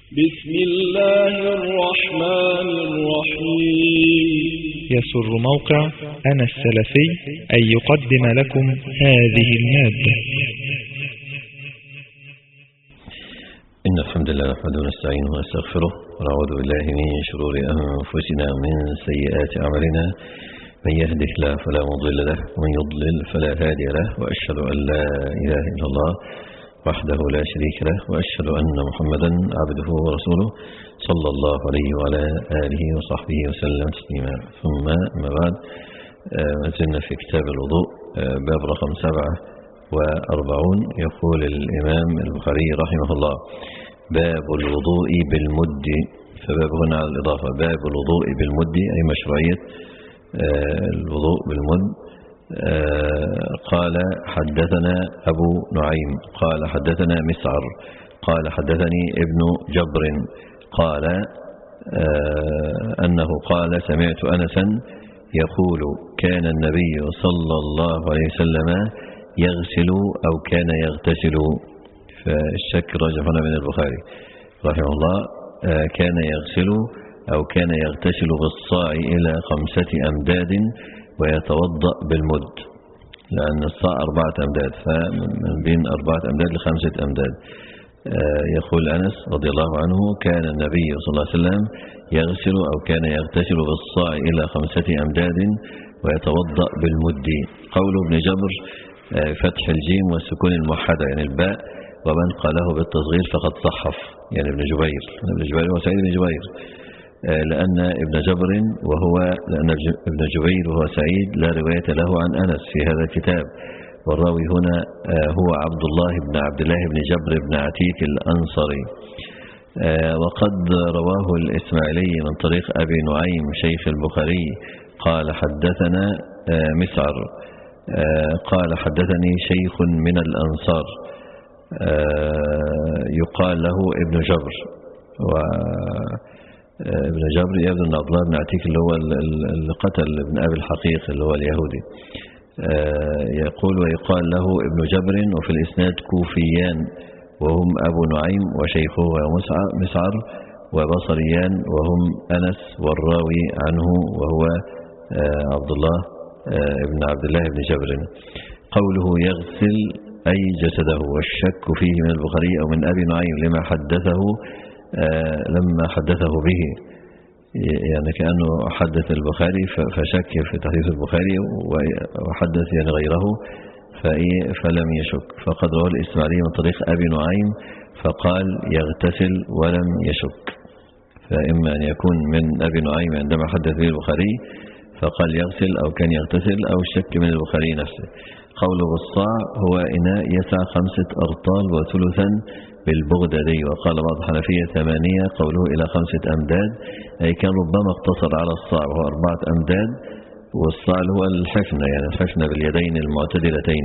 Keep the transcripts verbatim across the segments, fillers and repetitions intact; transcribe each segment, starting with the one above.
بسم الله الرحمن الرحيم. يسر موقع أنا السلفي أن يقدم لكم هذه المادة. إن الحمد لله نحمده ونستعينه ونستغفره ونعوذ بالله من شرور أنفسنا ومن سيئات أعمالنا، من يهده الله فلا مضل له ومن يضلل فلا هادي له، وأشهد أن لا إله إلا الله وحده لا شريك له، وأشهد أن محمدا عبده ورسوله صلى الله عليه وعلى آله وصحبه وسلم تسليما. ثم أما بعد، ما زلنا في كتاب الوضوء باب رقم سبعة وأربعون. يقول الإمام البخاري رحمه الله: باب الوضوء بالمد. فباب هنا على الإضافة، باب الوضوء بالمد أي مشروعية الوضوء بالمد. قال حدثنا أبو نعيم قال حدثنا مسعر قال حدثني ابن جبر قال أنه قال: سمعت أنسا يقول: كان النبي صلى الله عليه وسلم يغسل أو كان يغتسل. فالشك رجع هنا من البخاري رحمه الله، كان يغسل أو كان يغتسل بالصاع إلى خمسة أمداد ويتوضأ بالمد، لأن الصاع أربعة أمداد، فمن بين أربعة أمداد لخمسة أمداد. يقول أنس رضي الله عنه: كان النبي صلى الله عليه وسلم يغسل أو كان يغتسل بالصاع إلى خمسة أمداد ويتوضأ بالمد. قول ابن جبر فتح الجيم والسكون الموحدة يعني الباء، ومن قاله بالتصغير فقد صحف، يعني ابن جبير ابن جبير هو سعيد بن جبير، لأن ابن جبر وهو لأن ابن جبير وهو سعيد لا رواية له عن أنس في هذا الكتاب، والراوي هنا هو عبد الله بن عبد الله بن جبر بن عتيك الأنصري. وقد رواه الإسماعيلي من طريق أبي نعيم شيخ البخاري قال حدثنا مسعر قال حدثني شيخ من الأنصار يقال له ابن جبر. و ابن جبر يبدو أن عبد الله بن عتيك اللي هو اللي قتل ابن أبي الحقيق اللي هو اليهودي. يقول: ويقال له ابن جبر، وفي الإسناد كوفيان وهم أبو نعيم وشيخه مسعر، وبصريان وهم أنس والراوي عنه وهو عبد الله ابن عبد الله بن جبر. قوله يغسل أي جسده، والشك فيه من البخاري أو من أبي نعيم لما حدثه لما حدثه به، يعني كأنه حدث البخاري فشك في تحديث البخاري وحدث يعني غيره فلم يشك. فقد رواه الإسماعيلي من طريق أبي نعيم فقال يغتسل ولم يشك، فإما أن يكون من أبي نعيم عندما حدث به البخاري فقال يغسل أو كان يغتسل، أو الشك من البخاري نفسه. قوله بالصاع هو إناء يسع خمسة أرطال وثلثا بالبغدادي، وقال بعض الحنفية ثمانية. قوله إلى خمسة أمداد أي كان ربما اقتصر على الصاع وهو أربعة أمداد، والصاع هو الحفنة يعني الحفنة باليدين المعتدلتين،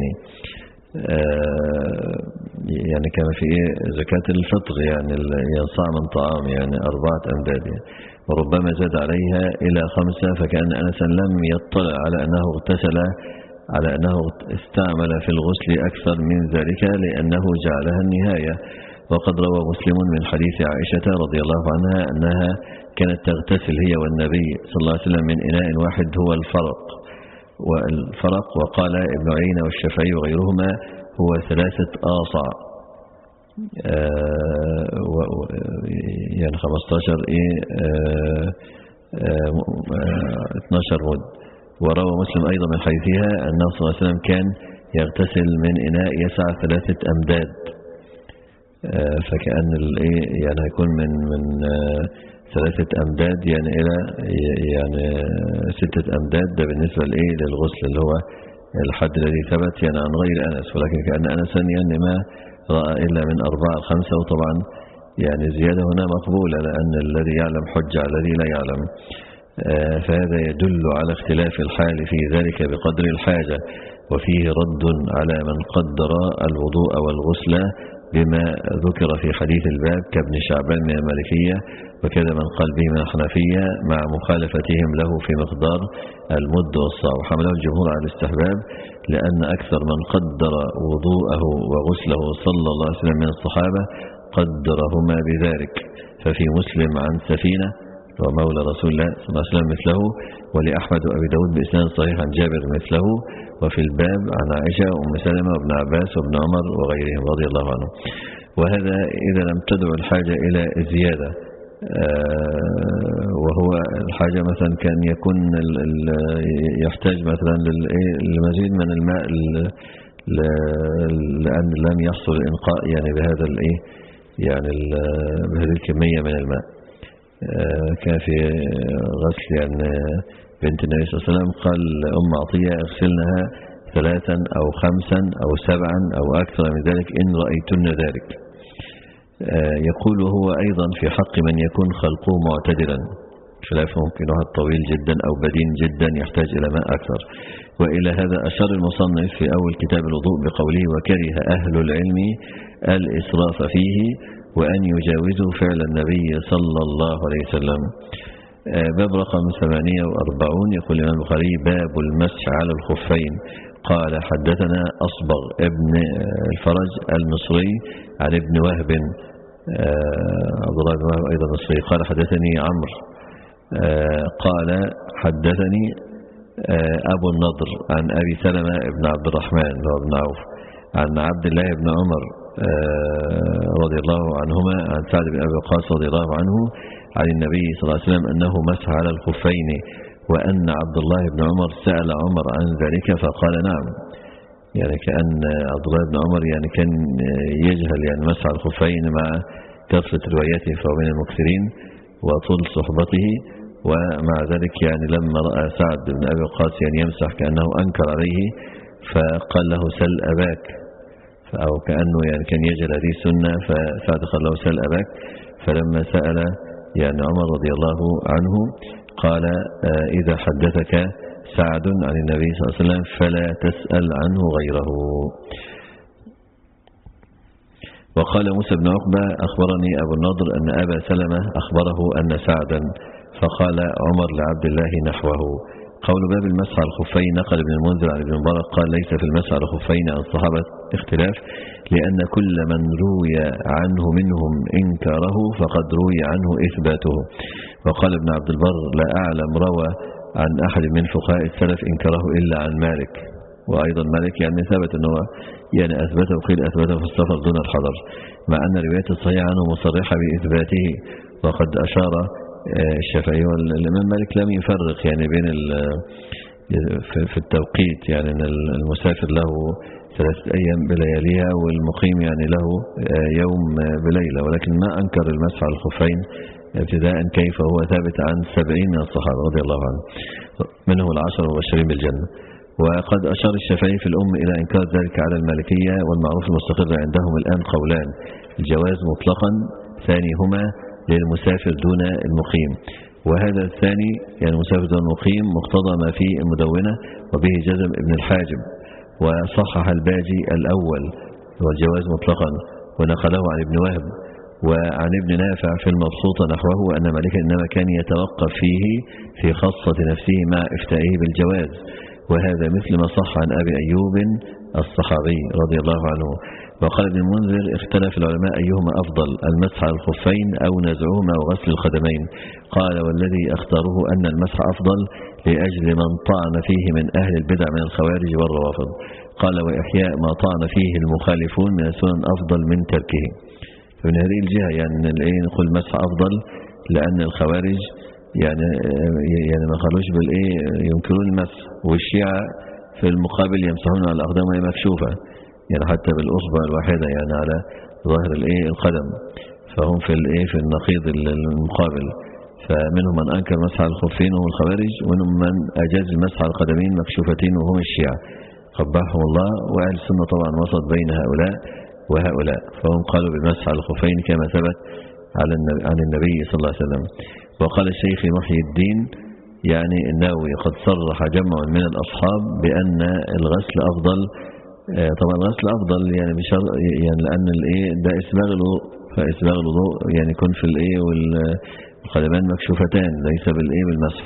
يعني كما في زكاة الفطر يعني ينصاع من طعام يعني أربعة أمداد يعني. وربما زاد عليها إلى خمسة، فكأن أنسا لم يطلع على أنه اغتسل على أنه استعمل في الغسل أكثر من ذلك لأنه جعلها النهاية. وقد روى مسلم من حديث عائشة رضي الله عنها أنها كانت تغتسل هي والنبي صلى الله عليه وسلم من إناء واحد هو الفرق والفرق وقال ابن عيينة والشافعي وغيرهما هو ثلاثة آصع، يعني خمستاشر إيه اثناشر مد. وروى مسلم أيضا من حديثها أنه صلى الله عليه وسلم كان يغتسل من إناء يسع ثلاثة أمداد، فكأن يعني يكون من من ثلاثة أمداد يعني إلى يعني ستة أمداد. ده بالنسبة لإيه للغسل اللي هو الحد الذي ثبت يعني عن غير أنس، ولكن كأن أنسا يعني ما رأى إلا من أربعة خمسة، وطبعا يعني زيادة هنا مقبولة لأن الذي يعلم حجة على الذي لا يعلم. فهذا يدل على اختلاف الحال في ذلك بقدر الحاجة، وفيه رد على من قدر الوضوء والغسل بما ذكر في حديث الباب كابن شعبان من المالكية، وكذا من قال به من الحنفية مع مخالفتهم له في مقدار المد والصاع. وحمله الجمهور على الاستحباب لأن أكثر من قدر وضوءه وغسله صلى الله عليه وسلم من الصحابة قدرهما بذلك. ففي مسلم عن سفينة ومولى رسول الله صلى الله عليه وسلم مثله، ولأحمد وأبي داود بإسناد صحيح عن جابر مثله، وفي الباب عن عائشة وأم سلمة وابن عباس وابن عمر وغيرهم رضي الله عنهم. وهذا إذا لم تدعو الحاجة إلى زيادة، وهو الحاجة مثلا كان يكون يحتاج مثلا لمزيد من الماء لأن لم يحصل الإنقاء يعني بهذا الإيه يعني بهذه الكمية من الماء. كان في غسل يعني بنت النبي صلى الله عليه وسلم قال أم عطية اغسلنها ثلاثا أو خمسا أو سبعا أو أكثر من ذلك إن رأيتن ذلك. يقول هو أيضا في حق من يكون خلقه معتدلا، خلاف ممكن واحد طويل جدا أو بدين جدا يحتاج إلى ماء أكثر. وإلى هذا أشار المصنف في أول كتاب الوضوء بقوله وكره أهل العلم الإسراف فيه وأن يجاوزوا فعل النبي صلى الله عليه وسلم. باب رقم ثمانية وأربعين يقول الإمام البخاري باب المسح على الخفين. قال حدثنا أصبغ ابن الفرج المصري عن ابن وهب عبد الله بن وهب أيضا مصري قال حدثني عمرو قال حدثني أبو النضر عن أبي سلمة ابن عبد الرحمن بن عوف عن عبد الله بن عمر رضي الله عنهما عن سعد بن أبي وقاص رضي الله عنه عن النبي صلى الله عليه وسلم أنه مسح على الخفين، وأن عبد الله بن عمر سأل عمر عن ذلك فقال نعم. يعني كأن عبد الله بن عمر يعني كان يجهل يعني مسح على الخفين مع كثرة رواياته فهو من المكثرين وطول صحبته، ومع ذلك يعني لما رأى سعد بن أبي وقاص يعني يمسح كأنه أنكر عليه فقال له سل أباك، أو كأنه يعني كان يجهل هذه السنة فسعد قال له سل أباك. فلما سأل يعني عمر رضي الله عنه قال إذا حدثك سعد عن النبي صلى الله عليه وسلم فلا تسأل عنه غيره. وقال موسى بن عقبة أخبرني أبو النضر أن أبا سلمة أخبره أن سعدا، فقال عمر لعبد الله نحوه. قول باب المسح على الخفين نقل ابن المنذر عن ابن مبارك قال ليس في المسح على الخفين عن الصحابة اختلاف، لأن كل من روي عنه منهم إنكاره فقد روي عنه إثباته. وقال ابن عبد البر لا أعلم روى عن أحد من فقهاء السلف إنكاره إلا عن مالك، وأيضا مالك يعني ثبت أنه يعني أثبته وقيل أثبته في السفر دون الحضر، مع أن رواية الصحيح عنه مصرحة بإثباته. وقد أشار الشافعي والإمام مالك لم يفرق يعني بين في التوقيت، يعني أن المسافر له ثلاثة أيام بلياليها والمقيم يعني له يوم بليلة، ولكن ما أنكر المسح على الخفين ابتداء كيف هو ثابت عن سبعين من الصحابة رضي الله عنهم منهم العشر المبشرين بالجنة. وقد أشار الشافعي في الأم إلى إنكار ذلك على المالكية، والمعروف المستقر عندهم الآن قولان: الجواز مطلقا، ثانيهما للمسافر دون المقيم، وهذا الثاني يعني المسافر دون المقيم مقتضى ما في المدونة وبه جزم ابن الحاجب، وصحح الباجي الأول والجواز مطلقا ونقله عن ابن وهب وعن ابن نافع في المبسوطة نحوه أن مالك إنما كان يتوقف فيه في خاصة نفسه مع إفتائه بالجواز، وهذا مثل ما صح عن أبي أيوب الصحابي رضي الله عنه. وقال ابن المنذر اختلف العلماء أيهما أفضل، المسح على الخفين أو نزعهما وغسل القدمين. قال والذي اختاره أن المسح أفضل لأجل من طعن فيه من أهل البدع من الخوارج والروافض. قال وإحياء ما طعن فيه المخالفون من السنن أفضل من تركه. فمن هذه الجهة يعني نقول المسح أفضل لأن الخوارج يعني يعني ما قالوش بالإيه ينكرون المسح، والشيعة في المقابل يمسحون على الأقدام وهي مكشوفة، يعني حتى بالأصبع الواحدة يعني على ظاهر الإيه القدم، فهم في الإيه في النقيض المقابل. فمنهم من أنكر مسح على الخفين وهم الخوارج، ومنهم من أجاز المسح على القدمين مكشوفتين وهم الشيعة قبحهم الله. وأهل السنة طبعا وسط بين هؤلاء وهؤلاء، فهم قالوا بالمسح على الخفين كما ثبت عن النبي صلى الله عليه وسلم. وقال الشيخ محي الدين يعني النووي قد صرح جمع من الأصحاب بأن الغسل أفضل. طبعا الغسل أفضل يعني بشر يعني لأن الإيه ده إسباغ الوضوء، فإسباغ الوضوء يعني يكون في الإيه والقدمان مكشوفتان ليس بالإيه بالمسح،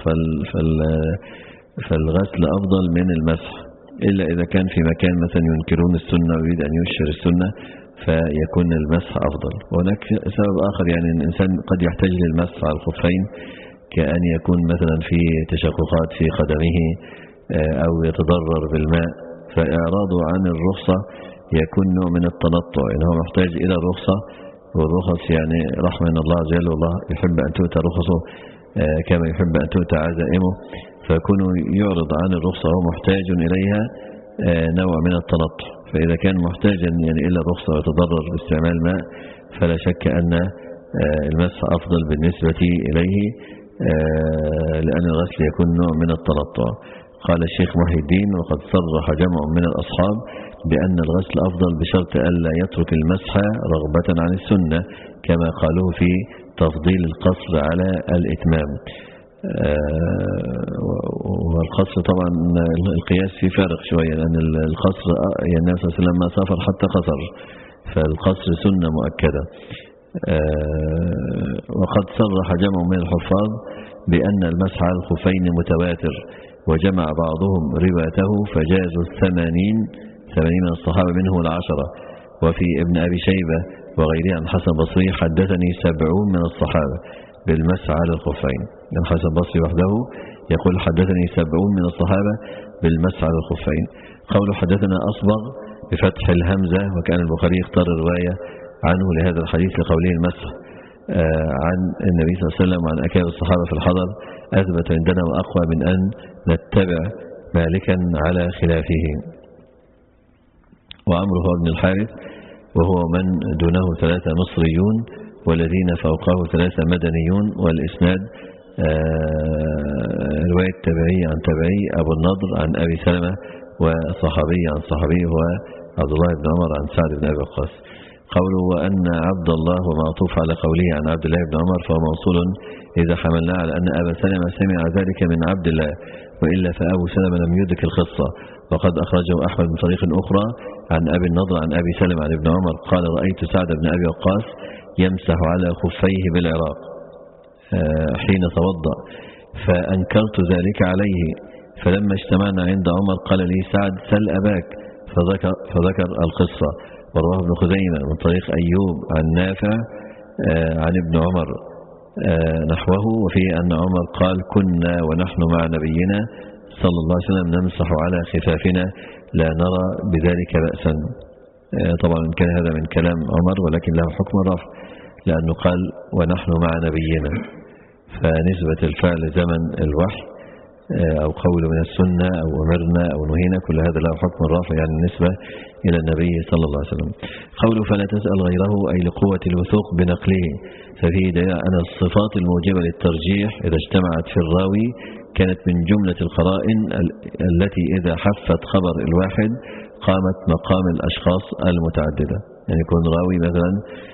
فالغسل أفضل من المسح، إلا إذا كان في مكان مثلا ينكرون السنة ويريد أن يشهر السنة فيكون المسح أفضل. وهناك سبب آخر، يعني الإنسان قد يحتاج للمسح على الخفين، كأن يكون مثلا في تشققات في قدمه أو يتضرر بالماء، فإعراضه عن الرخصة يكون نوع من التنطع، يعني هو محتاج إلى الرخصة، والرخص يعني رحمة من الله عز وجل، والله يحب أن تؤتى رخصه كما يحب أن تؤتى عزائمه، فيكون يعرض عن الرخصة وهو محتاج إليها نوع من التنطع. فإذا كان محتاجا يعني إلى الرخصة ويتضرر باستعمال الماء، فلا شك أن المسح أفضل بالنسبة إليه، لأن الغسل يكون نوع من التنطع. قال الشيخ محي الدين: وقد صرح جمع من الأصحاب بأن الغسل أفضل بشرط ألا يترك المسح رغبة عن السنة، كما قالوه في تفضيل القصر على الإتمام. والقصر طبعا القياس فيه فارق شوية، لأن القصر يعني النبي صلى الله عليه وسلم ما سافر حتى قصر، فالقصر سنة مؤكدة. وقد صرح جمع من الحفاظ بأن المسح على الخفين متواتر، وجمع بعضهم روايته فجازوا الثمانين ثمانين من الصحابة منه العشرة. وفي ابن أبي شيبة وغيره عن حسن بصري: حدثني سبعون من الصحابة بالمسح على الخفين. عن حسن بصري وحده يقول: حدثني سبعون من الصحابة بالمسح على الخفين. قوله حدثنا أصبغ بفتح الهمزة، وكان البخاري اختار الرواية عنه لهذا الحديث لقوله المسح عن النبي صلى الله عليه وسلم وعن أكابر الصحابة في الحضر أثبت عندنا وأقوى من أن نتبع مالكا على خلافه. وعمرو هو ابن الحارث، وهو من دونه ثلاثة مصريون والذين فوقه ثلاثة مدنيون، والإسناد رواية تبعي عن تبعي أبو النضر عن أبي سلمة، وصحابي عن صحابي هو عبد الله بن عمر عن سعد بن أبي وقاص. قوله وأن عبد الله ومعطوف على قوله عن عبد الله بن عمر فهو موصول إذا حملنا على أن أبا سلمة سمع ذلك من عبد الله، وإلا فأبو سلمة لم يدرك الخصة. وقد أخرجه أحمد من طريق أخرى عن أبي النضر عن أبي سلمة عن ابن عمر قال: رأيت سعد بن أبي وقاص يمسح على خفيه بالعراق حين توضأ، فأنكرت ذلك عليه، فلما اجتمعنا عند عمر قال لي سعد: سل أباك، فذكر, فذكر القصة. ورواه ابن خزيمة من طريق أيوب عن نافع عن ابن عمر نحوه، وفيه أن عمر قال: كنا ونحن مع نبينا صلى الله عليه وسلم نمسح على خفافنا لا نرى بذلك بأسا. طبعا كان هذا من كلام عمر، ولكن له حكم الرفع، لأنه قال ونحن مع نبينا، فنسبة الفعل زمن الوحي أو قول من السنة أو أمرنا أو نهينا، كل هذا له حكم الرفع، يعني النسبة إلى النبي صلى الله عليه وسلم. قوله فلا تسأل غيره أي لقوة الوثوق بنقله، ففيه دليل أن الصفات الموجبة للترجيح إذا اجتمعت في الراوي كانت من جملة القرائن التي إذا حفت خبر الواحد قامت مقام الأشخاص المتعددة. يعني يكون راوي مثلا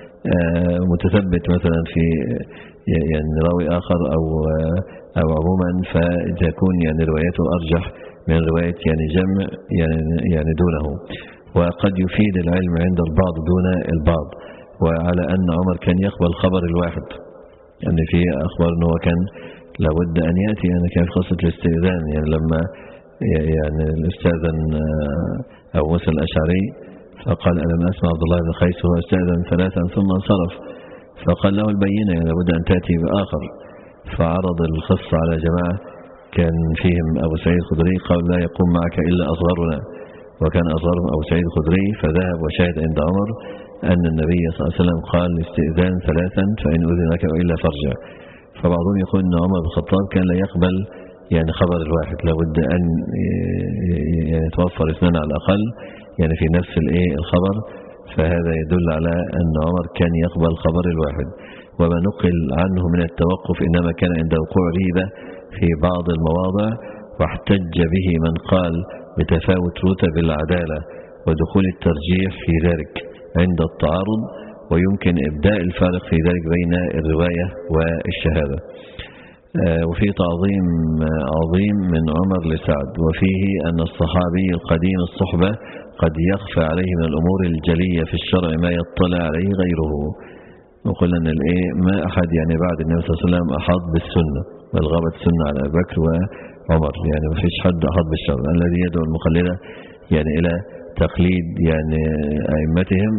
متثبت مثلا في يعني راوي آخر أو أو عموما، فتكون يعني روايته أرجح من رواية يعني جمع يعني يعني دونه. وقد يفيد العلم عند البعض دون البعض. وعلى أن عمر كان يقبل خبر الواحد، يعني في أخبار أنه كان لابد أن يأتي، يعني كان في قصة الاستئذان، يعني لما يعني الاستاذن أو موسى الأشعري فقال: ألم أسمع عبد الله بن قيس هو استأذن ثلاثا ثم انصرف، فقال له البينة يعني لابد أن تأتي بآخر، فعرض الخص على جماعة كان فيهم أبو سعيد الخدري، قال: لا يقوم معك إلا أصغرنا، وكان أصغرهم أبو سعيد الخدري، فذهب وشاهد عند عمر أن النبي صلى الله عليه وسلم قال: الاستئذان ثلاثا فإن أذن لك وإلا فارجع. فبعضهم يقول أن عمر بن الخطاب كان لا يقبل يعني خبر الواحد، لابد أن يعني يتوفر اثنان على الأقل يعني في نفس الايه الخبر، فهذا يدل على أن عمر كان يقبل خبر الواحد. وما نقل عنه من التوقف إنما كان عند وقوع ريبة في بعض المواضع، واحتج به من قال بتفاوت رتب العدالة ودخول الترجيح في ذلك عند التعارض، ويمكن إبداء الفارق في ذلك بين الرواية والشهادة. وفي تعظيم عظيم من عمر لسعد، وفيه أن الصحابي القديم الصحبة قد يخفى عليه من الأمور الجلية في الشرع ما يطلع عليه غيره. وقل أن الإيه ما أحد يعني بعد النبي صلى الله عليه وسلم أحاط بالسنة، بل غابت السنة على أبي بكر وعمر، يعني ما فيش حد أحاط بالشرع. الذي يدعو المقلدة يعني إلى تقليد يعني أئمتهم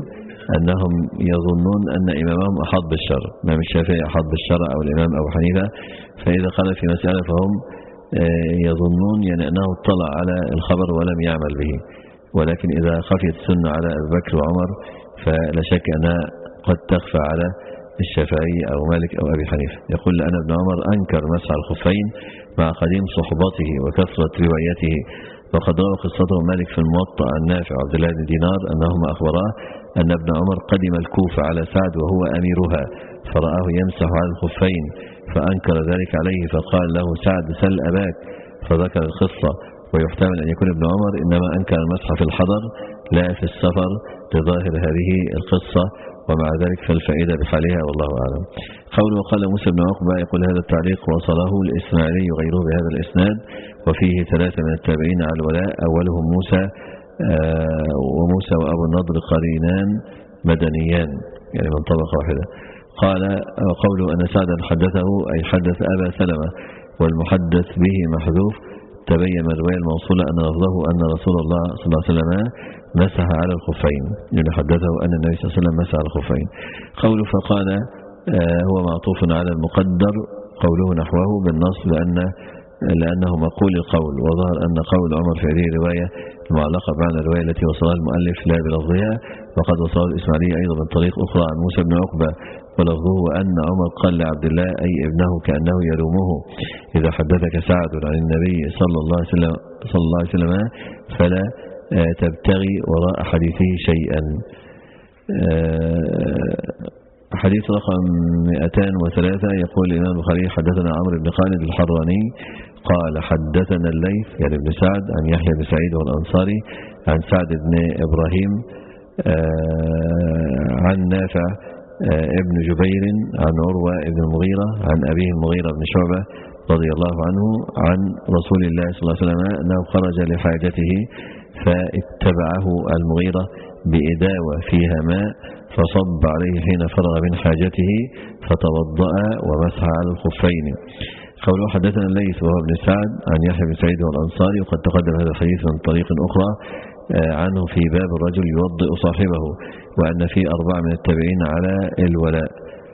أنهم يظنون أن إمامهم أحاط بالشرع، الإمام الشافعي أحاط بالشرع أو الإمام أبو حنيفة، فإذا قال في مسألة فهم يظنون يعني أنه اطلع على الخبر ولم يعمل به. ولكن إذا خفيت السنة على أبي بكر وعمر فلا شك أنها قد تخفى على الشافعي أو مالك أو أبي حنيفة. يقول لأن ابن عمر أنكر مسح الخفين مع قديم صحبته وكثرة روايته، وقد روى قصته مالك في الموطأ عن نافع وعبد الله بن دينار أنهما أخبراه أن ابن عمر قدم الكوفة على سعد وهو أميرها فرآه يمسح على الخفين فأنكر ذلك عليه، فقال له سعد سل أباك، فذكر القصة. ويحتمل أن يكون ابن عمر إنما أنكر المسح في الحضر لا في السفر لظاهر هذه القصة، ومع ذلك فالفائدة بحالها والله أعلم. قوله وقال موسى بن عقبة، يقول هذا التعليق وصله الإسماعيلي وغيره بهذا الإسناد، وفيه ثلاثة من التابعين على الولاء، أولهم موسى آه وموسى وأبو النضر قرينان مدنيان يعني من طبقة واحدة. قال قوله أن سعدا حدثه أي حدث أبا سلمة، والمحدث به محذوف، تبين من الرواية الموصولة أن لفظه أن رسول الله صلى الله عليه وسلم مسح على الخفين، يعني حدثه أن النبي صلى الله عليه وسلم مسح على الخفين. قوله فقال آه هو معطوف على المقدر، قوله نحوه بالنص لأن لأنه مقول القول، وظهر أن قول عمر في هذه الرواية المعلقة بمعنى الرواية التي وصلها المؤلف لا بلفظها، وقد وصل الإسماعيلي أيضا من طريق أخرى عن موسى بن عقبة ولفظه أن عمر قال لعبد الله أي ابنه كأنه يلومه إذا حدثك سعد عن النبي صلى الله عليه وسلم, صلى الله عليه وسلم فلا تبتغي وراء حديثه شيئا. حديث رقم مئتين وثلاثة يقول الإمام البخاري حدثنا عمرو بن خالد الحراني قال حدثنا الليث يعني ابن سعد عن يحيى بن سعيد والأنصاري عن سعد بن إبراهيم عن نافع ابن جبير عن عروة ابن المغيرة عن أبيه المغيرة بن شعبة رضي الله عنه عن رسول الله صلى الله عليه وسلم أنه خرج لحاجته فاتبعه المغيرة بإداوة فيها ماء فصب عليه حين فرغ من حاجته فتوضأ ومسح على الخفين. قوله حدثنا الليث وهو ابن سعد عن يحيى بن سعيد والأنصاري، وقد تقدم هذا الحديث من طريق أخرى عنه في باب الرجل يوضئ صاحبه، وأن في أربعة من التابعين على الولاء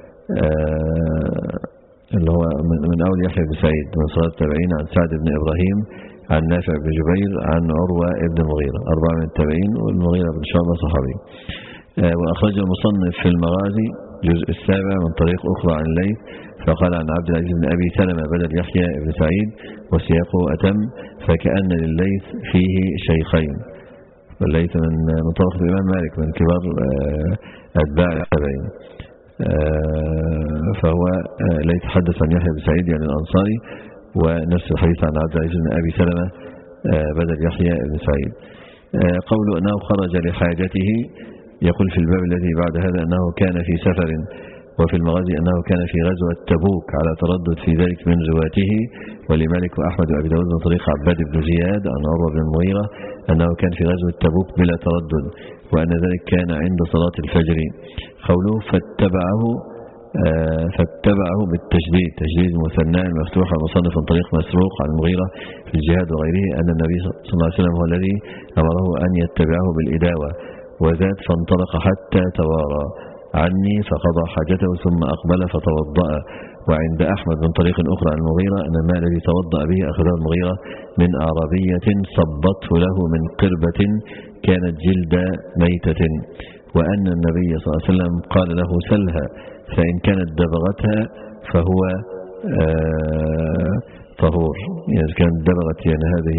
اللي هو من أول يحيى بن سعيد من صغار التابعين عن سعد بن إبراهيم عن نافع بن جبير عن عروة ابن المغيرة، أربعة من التابعين والمغيرة بن شعبة صحابي. وأخرج المصنف في المغازي الجزء السابع من طريق أخرى عن الليث فقال عن عبد العزيز بن أبي سلمة بدل يحيى بن سعيد وسياقه أتم، فكأن لليث فيه شيخين، والليث من من طبقة الإمام مالك من كبار أتباع التابعين، فهو ليث حدث عن يحيى بن سعيد يعني الأنصاري، ونفس الحديث عن عبد العزيز بن أبي سلمة بدل يحيى بن سعيد. قوله أنه خرج لحاجته يقول في الباب الذي بعد هذا أنه كان في سفر، وفي المغازي أنه كان في غزوة تبوك على تردد في ذلك من رواته، ولمالك وأحمد وأبي داود من طريق عباد بن زياد عن عروة بن المغيرة أنه كان في غزوة تبوك بلا تردد، وأن ذلك كان عند صلاة الفجر. قوله فاتبعه آه فاتبعه بالتشديد، تشديد المثنى المفتوح المصنف من طريق مسروق عن المغيرة في الجهاد وغيره أن النبي صلى الله عليه وسلم هو الذي أمره أن يتبعه بالإداوة، وذات فانطلق حتى توارى عني فقضى حاجته ثم أقبل فتوضأ. وعند أحمد من طريق أخرى عن المغيرة أن الماء الذي توضأ به أخذه المغيرة من أعرابية صبته له من قربة كانت جلد ميتة، وأن النبي صلى الله عليه وسلم قال له سلها فإن كانت دبغتها فهو آه طهور، يعني كانت دبغت يعني هذه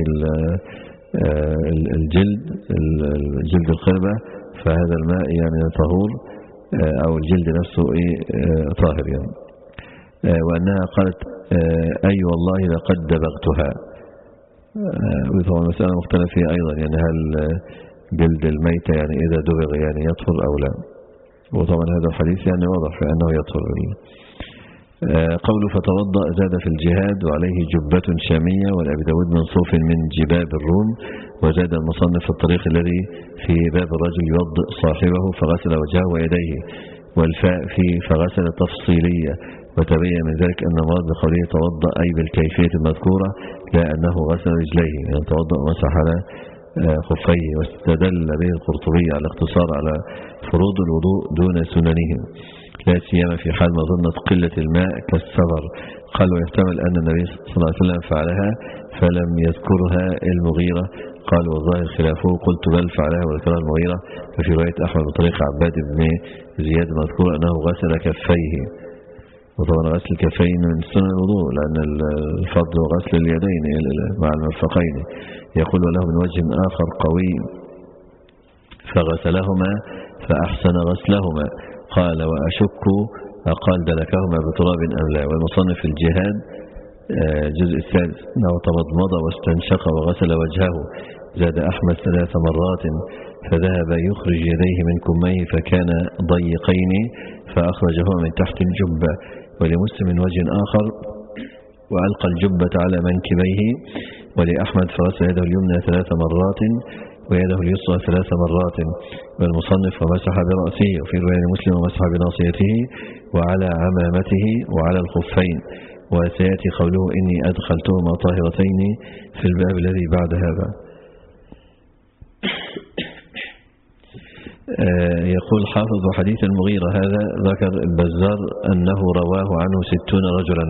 الجلد الجلد القربة فهذا الماء يعني طهور، أو الجلد نفسه إيه طاهر يعني. وأنها قالت أي والله لقد دبغتها، وطبعا مسألة مختلف فيها أيضا، يعني هل جلد الميتة يعني إذا دبغ يعني يطهر أو لا، وطبعا هذا الحديث يعني واضح في أنه يطهر. قوله فتوضأ زاد في الجهاد وعليه جبة شامية والأبي داود من صوف من جباب الروم، وزاد المصنف في الطريق الذي في باب الرجل يوضئ صاحبه فغسل وجهه ويديه، والفاء في فغسل تفصيلية، وتبين من ذلك أن المراد بقوله توضأ أي بالكيفية المذكورة لا أنه غسل رجليه، يعني توضأ ومسح على خفيه. واستدل به القرطبي على الاقتصار على فروض الوضوء دون سننهم، لا سيما في حال مظنة قلة الماء كالسفر. قال ويحتمل أن النبي صلى الله عليه وسلم فعلها فلم يذكرها المغيرة. قال والظاهر خلافه، قلت بل فعلها وذكرها المغيرة. ففي رواية أحمد بطريق عباد بن زياد مذكور أنه غسل كفيه، وطبعا غسل الكفين من سنن الوضوء لأن الفضل غسل اليدين مع المرفقين. يقول وله من وجه آخر قوي فغسلهما فأحسن غسلهما. قال وأشك قال دلكهما بتراب أم لا. والمصنف في الجهاد الجزء الثالث أنه تمضمض واستنشق وغسل وجهه. زاد أحمد ثلاث مرات فذهب يخرج يديه من كميه فكان ضيقين فأخرجهما من تحت الجبة. ولمسلم من وجه آخر وألقى الجبة على منكبيه. ولأحمد فغسل يده اليمنى ثلاث مرات ويده اليسرى ثلاث مرات. والمصنف ومسح برأسه. وفي رواية مسلم ومسح بناصيته وعلى عمامته وعلى الخفين. وسيأتي قوله إني أدخلتهما طاهرتين في الباب الذي بعد هذا. يقول حافظ وحديث المغيرة هذا ذكر البزار أنه رواه عنه ستون رجلا.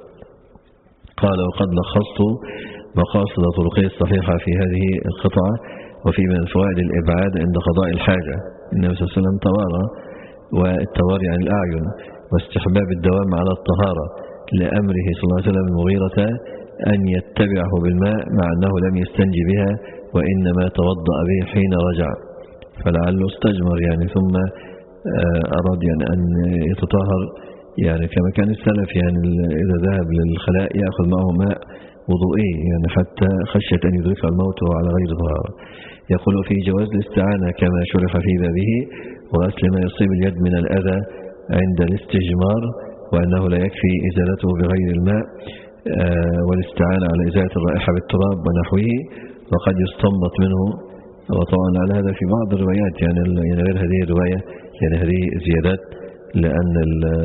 قال وقد لخصت مقاصد طرقه الصحيحة في هذه القطعة. وفي من فوائد الإبعاد عند قضاء الحاجة. النبي صلى الله عليه وسلم توارى، والتواري عن الأعين، واستحباب الدوام على الطهارة لأمره صلى الله عليه وسلم المغيرة أن يتبعه بالماء مع أنه لم يستنجي بها وإنما توضأ به حين رجع، فلعله استجمر يعني ثم أراد يعني أن يتطهر يعني كما كان السلف، يعني إذا ذهب للخلاء يأخذ معه ماء وضوئي يعني حتى خشية أن يدرك الموت على غير طهارة. يقول في جواز الاستعانة كما شرح في بابه وغسل ما يصيب اليد من الأذى عند الاستجمار، وأنه لا يكفي إزالته بغير الماء، والاستعانة على إزالة الرائحة بالتراب ونحوه. وقد يستنبط منه، وطبعا على هذا في بعض الروايات يعني غير هذه الرواية يعني هذه زيادات، لأن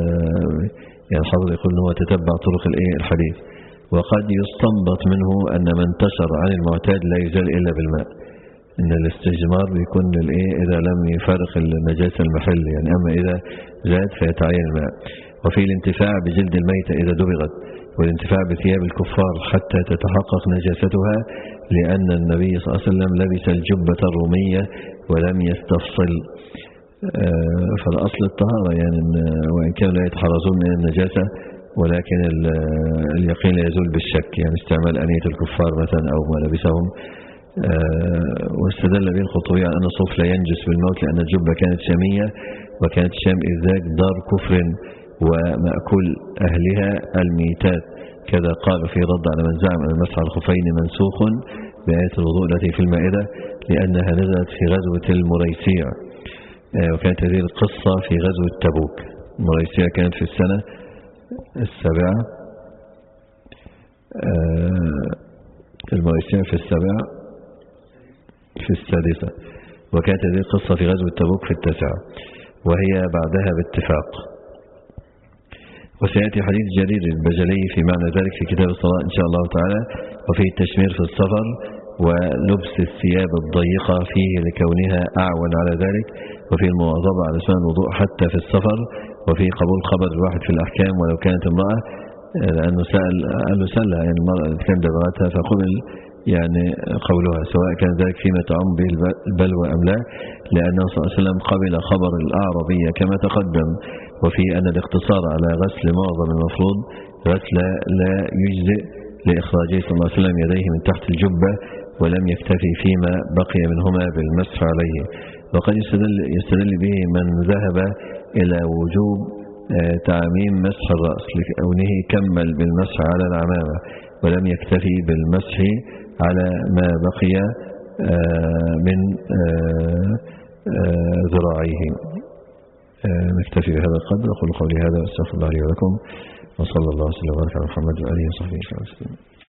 يعني الحافظ يقول أنه تتبع طرق الحديث. وقد يستنبط منه أن من انتشر عن المعتاد لا يزال إلا بالماء، إن الاستجمار بيكون إذا لم يفارق النجاسة المحل يعني، أما إذا زاد فيتعين الماء. وفي الانتفاع بجلد الميتة إذا دبغت، والانتفاع بثياب الكفار حتى تتحقق نجاستها، لأن النبي صلى الله عليه وسلم لبس الجبة الرومية ولم يستفصل. فالأصل الطهارة يعني، وإن كانوا لا يتحرزون من النجاسة ولكن اليقين لا يزول بالشك، يعني استعمال أنية الكفار مثلا أو ما لبسهم. واستدل به القرطبي على أن الصوف لا ينجس بالموت، لأن الجبة كانت شامية، وكانت الشام إذ ذاك دار كفر ومأكل أهلها الميتات. كذا قال في رد على من زعم أن المسح على الخفين منسوخ بآية الوضوء التي في المائدة، لأنها نزلت في غزوة المريسيع، وكانت هذه القصة في غزوة تبوك. المريسيع كانت في السنة السابعة، المريسيع في السابعة في السادسة، وكانت هذه القصة في غزوة تبوك في التاسعة، وهي بعدها باتفاق. وسيأتي حديث جرير البجلي في معنى ذلك في كتاب الصلاة إن شاء الله تعالى. وفيه التشمير في السفر ولبس الثياب الضيقة فيه لكونها أعون على ذلك، وفي المواظبة على سنن الوضوء حتى في السفر، وفي قبول خبر الواحد في الأحكام ولو كانت امرأة، لأنه سأل أنه سألها يعني المرأة كان دبغتها فقبل يعني قولها، سواء كان ذلك فيما تعم به البلوى أم لا، لأنه صلى الله عليه وسلم قبل خبر الأعربية كما تقدم. وفي أن الاقتصار على غسل معظم المفروض غسل لا يجزئ لإخراجه صلى الله عليه وسلم يديه من تحت الجبة، ولم يكتفي فيما بقي منهما بالمسح عليه. وقد يستدل, يستدل به من ذهب إلى وجوب تعميم مسح الرأس لكونه كمل بالمسح على العمامة ولم يكتفي بالمسح على ما بقي من ذراعيه. نكتفي بهذا القدر. أقول قولي هذا واستغفر الله لي ولكم، وصلى الله وسلم وبارك على محمد وآله وصحبه وسلم.